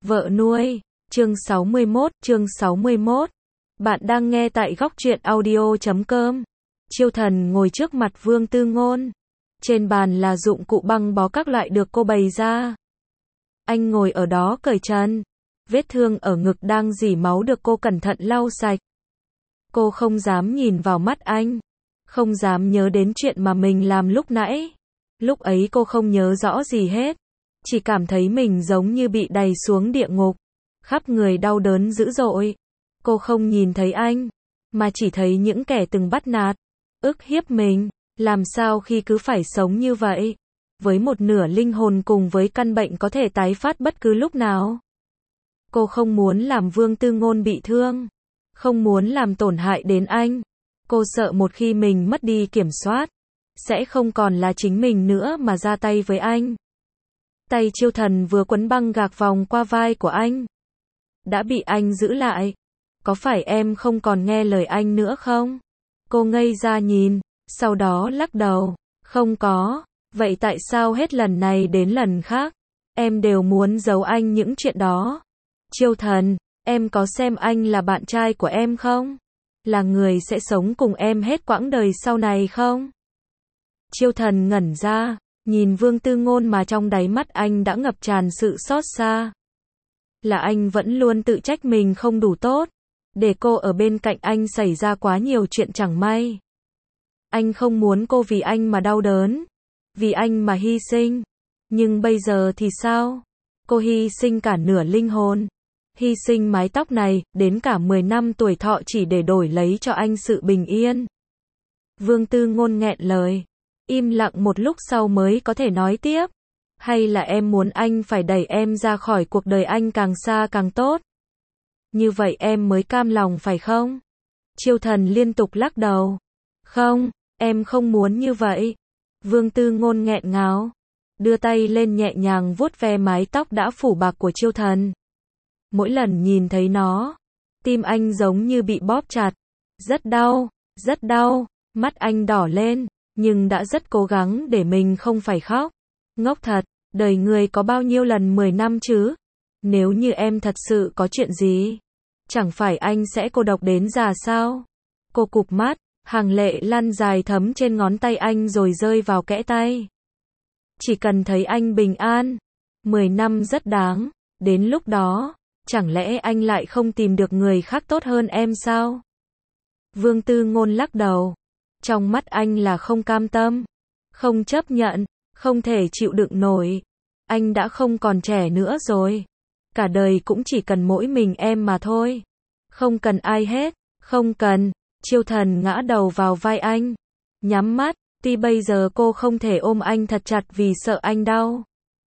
Vợ nuôi, chương 61. Bạn đang nghe tại góc truyện audio.com. Chiêu Thần ngồi trước mặt Vương Tư Ngôn. Trên bàn là dụng cụ băng bó các loại được cô bày ra. Anh ngồi ở đó cởi trần. Vết thương ở ngực đang rỉ máu được cô cẩn thận lau sạch. Cô không dám nhìn vào mắt anh. Không dám nhớ đến chuyện mà mình làm lúc nãy. Lúc ấy cô không nhớ rõ gì hết. Chỉ cảm thấy mình giống như bị đày xuống địa ngục. Khắp người đau đớn dữ dội. Cô không nhìn thấy anh, mà chỉ thấy những kẻ từng bắt nạt, ức hiếp mình. Làm sao khi cứ phải sống như vậy? Với một nửa linh hồn cùng với căn bệnh có thể tái phát bất cứ lúc nào. Cô không muốn làm Vương Tư Ngôn bị thương. Không muốn làm tổn hại đến anh. Cô sợ một khi mình mất đi kiểm soát, sẽ không còn là chính mình nữa mà ra tay với anh. Tay Chiêu Thần vừa quấn băng gạc vòng qua vai của anh. Đã bị anh giữ lại. Có phải em không còn nghe lời anh nữa không? Cô ngây ra nhìn, sau đó lắc đầu. Không có. Vậy tại sao hết lần này đến lần khác, em đều muốn giấu anh những chuyện đó? Chiêu Thần, em có xem anh là bạn trai của em không? Là người sẽ sống cùng em hết quãng đời sau này không? Chiêu Thần ngẩn ra, nhìn Vương Tư Ngôn mà trong đáy mắt anh đã ngập tràn sự xót xa. Là anh vẫn luôn tự trách mình không đủ tốt, để cô ở bên cạnh anh xảy ra quá nhiều chuyện chẳng may. Anh không muốn cô vì anh mà đau đớn, vì anh mà hy sinh. Nhưng bây giờ thì sao? Cô hy sinh cả nửa linh hồn, hy sinh mái tóc này, đến cả 10 năm tuổi thọ chỉ để đổi lấy cho anh sự bình yên. Vương Tư Ngôn nghẹn lời, im lặng một lúc sau mới có thể nói tiếp. Hay là em muốn anh phải đẩy em ra khỏi cuộc đời anh càng xa càng tốt? Như vậy em mới cam lòng phải không? Chiêu Thần liên tục lắc đầu. Không, em không muốn như vậy. Vương Tư Ngôn nghẹn ngào, đưa tay lên nhẹ nhàng vuốt ve mái tóc đã phủ bạc của Chiêu Thần. Mỗi lần nhìn thấy nó, tim anh giống như bị bóp chặt. Rất đau, rất đau. Mắt anh đỏ lên, nhưng đã rất cố gắng để mình không phải khóc. Ngốc thật, đời người có bao nhiêu lần 10 năm chứ? Nếu như em thật sự có chuyện gì, chẳng phải anh sẽ cô độc đến già sao? Cô cụp mắt, hàng lệ lăn dài thấm trên ngón tay anh rồi rơi vào kẽ tay. Chỉ cần thấy anh bình an, 10 năm rất đáng. Đến lúc đó, chẳng lẽ anh lại không tìm được người khác tốt hơn em sao? Vương Tư Ngôn lắc đầu. Trong mắt anh là không cam tâm, không chấp nhận, không thể chịu đựng nổi. Anh đã không còn trẻ nữa rồi. Cả đời cũng chỉ cần mỗi mình em mà thôi. Không cần ai hết, không cần. Chiêu Thần ngã đầu vào vai anh, nhắm mắt. Tuy bây giờ cô không thể ôm anh thật chặt vì sợ anh đau,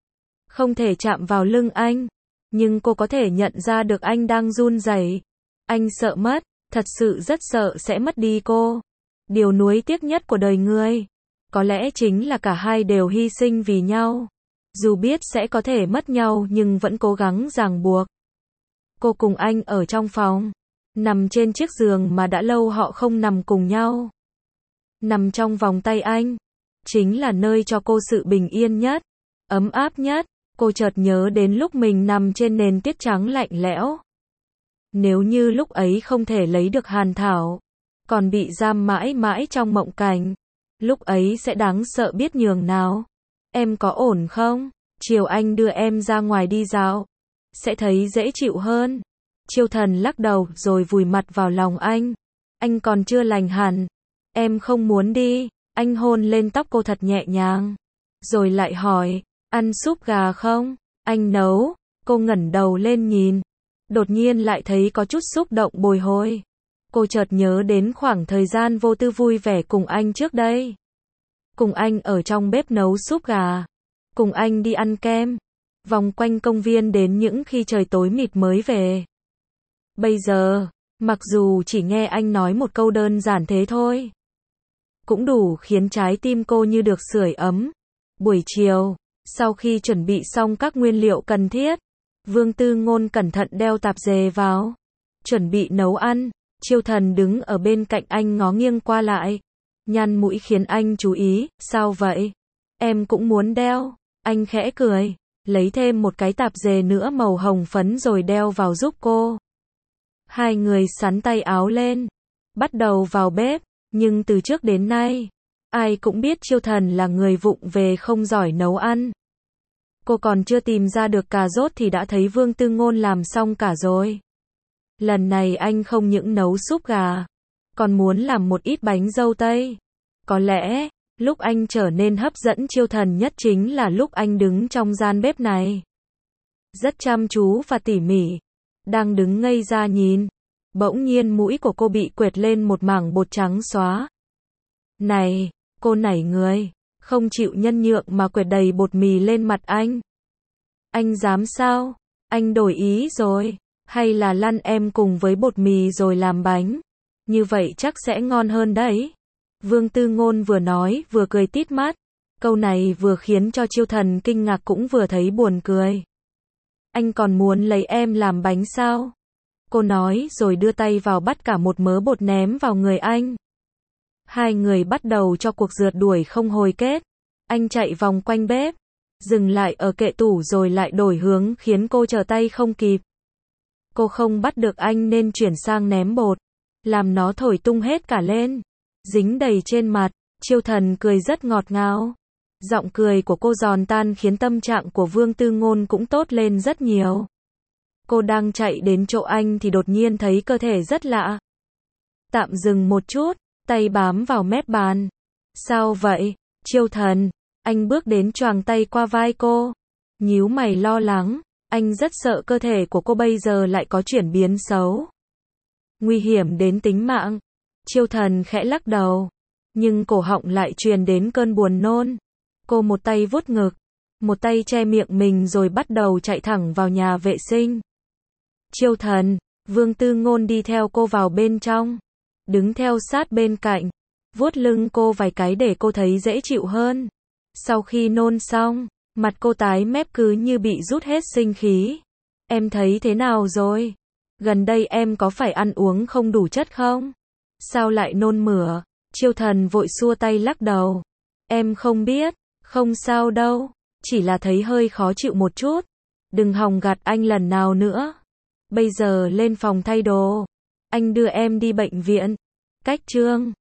không thể chạm vào lưng anh, nhưng cô có thể nhận ra được anh đang run rẩy. Anh sợ mất, thật sự rất sợ sẽ mất đi cô. Điều nuối tiếc nhất của đời người, có lẽ chính là cả hai đều hy sinh vì nhau. Dù biết sẽ có thể mất nhau nhưng vẫn cố gắng ràng buộc. Cô cùng anh ở trong phòng, nằm trên chiếc giường mà đã lâu họ không nằm cùng nhau. Nằm trong vòng tay anh, chính là nơi cho cô sự bình yên nhất, ấm áp nhất. Cô chợt nhớ đến lúc mình nằm trên nền tuyết trắng lạnh lẽo. Nếu như lúc ấy không thể lấy được Hàn Thảo, còn bị giam mãi mãi trong mộng cảnh, lúc ấy sẽ đáng sợ biết nhường nào. Em có ổn không? Chiều anh đưa em ra ngoài đi dạo, sẽ thấy dễ chịu hơn. Chiêu Thần lắc đầu rồi vùi mặt vào lòng anh. Anh còn chưa lành hẳn. Em không muốn đi. Anh hôn lên tóc cô thật nhẹ nhàng, rồi lại hỏi, ăn súp gà không? Anh nấu. Cô ngẩng đầu lên nhìn, đột nhiên lại thấy có chút xúc động bồi hồi. Cô chợt nhớ đến khoảng thời gian vô tư vui vẻ cùng anh trước đây. Cùng anh ở trong bếp nấu súp gà, cùng anh đi ăn kem, vòng quanh công viên đến những khi trời tối mịt mới về. Bây giờ, mặc dù chỉ nghe anh nói một câu đơn giản thế thôi, cũng đủ khiến trái tim cô như được sưởi ấm. Buổi chiều, sau khi chuẩn bị xong các nguyên liệu cần thiết, Vương Tư Ngôn cẩn thận đeo tạp dề vào, chuẩn bị nấu ăn. Chiêu Thần đứng ở bên cạnh anh ngó nghiêng qua lại, nhăn mũi khiến anh chú ý. Sao vậy? Em cũng muốn đeo. Anh khẽ cười, lấy thêm một cái tạp dề nữa màu hồng phấn rồi đeo vào giúp cô. Hai người xắn tay áo lên, bắt đầu vào bếp, nhưng từ trước đến nay, ai cũng biết Chiêu Thần là người vụng về không giỏi nấu ăn. Cô còn chưa tìm ra được cà rốt thì đã thấy Vương Tư Ngôn làm xong cả rồi. Lần này anh không những nấu súp gà, còn muốn làm một ít bánh dâu tây. Có lẽ, lúc anh trở nên hấp dẫn Chiêu Thần nhất chính là lúc anh đứng trong gian bếp này. Rất chăm chú và tỉ mỉ. Đang đứng ngây ra nhìn. Bỗng nhiên mũi của cô bị quệt lên một mảng bột trắng xóa. Này, cô nảy người, không chịu nhân nhượng mà quệt đầy bột mì lên mặt anh. Anh dám sao? Anh đổi ý rồi. Hay là lăn em cùng với bột mì rồi làm bánh? Như vậy chắc sẽ ngon hơn đấy. Vương Tư Ngôn vừa nói vừa cười tít mắt. Câu này vừa khiến cho Chiêu Thần kinh ngạc cũng vừa thấy buồn cười. Anh còn muốn lấy em làm bánh sao? Cô nói rồi đưa tay vào bắt cả một mớ bột ném vào người anh. Hai người bắt đầu cho cuộc rượt đuổi không hồi kết. Anh chạy vòng quanh bếp, dừng lại ở kệ tủ rồi lại đổi hướng khiến cô trở tay không kịp. Cô không bắt được anh nên chuyển sang ném bột, làm nó thổi tung hết cả lên, dính đầy trên mặt. Chiêu Thần cười rất ngọt ngào. Giọng cười của cô giòn tan khiến tâm trạng của Vương Tư Ngôn cũng tốt lên rất nhiều. Cô đang chạy đến chỗ anh thì đột nhiên thấy cơ thể rất lạ. Tạm dừng một chút, tay bám vào mép bàn. Sao vậy, Chiêu Thần? Anh bước đến choàng tay qua vai cô. Nhíu mày lo lắng, anh rất sợ cơ thể của cô bây giờ lại có chuyển biến xấu. Nguy hiểm đến tính mạng. Chiêu Thần khẽ lắc đầu. Nhưng cổ họng lại truyền đến cơn buồn nôn. Cô một tay vuốt ngực, một tay che miệng mình rồi bắt đầu chạy thẳng vào nhà vệ sinh. Chiêu Thần, Vương Tư Ngôn đi theo cô vào bên trong, đứng theo sát bên cạnh, vuốt lưng cô vài cái để cô thấy dễ chịu hơn. Sau khi nôn xong, mặt cô tái mét cứ như bị rút hết sinh khí. Em thấy thế nào rồi? Gần đây em có phải ăn uống không đủ chất không? Sao lại nôn mửa? Chiêu Thần vội xua tay lắc đầu. Em không biết, không sao đâu, chỉ là thấy hơi khó chịu một chút. Đừng hòng gạt anh lần nào nữa. Bây giờ lên phòng thay đồ. Anh đưa em đi bệnh viện. Cách chương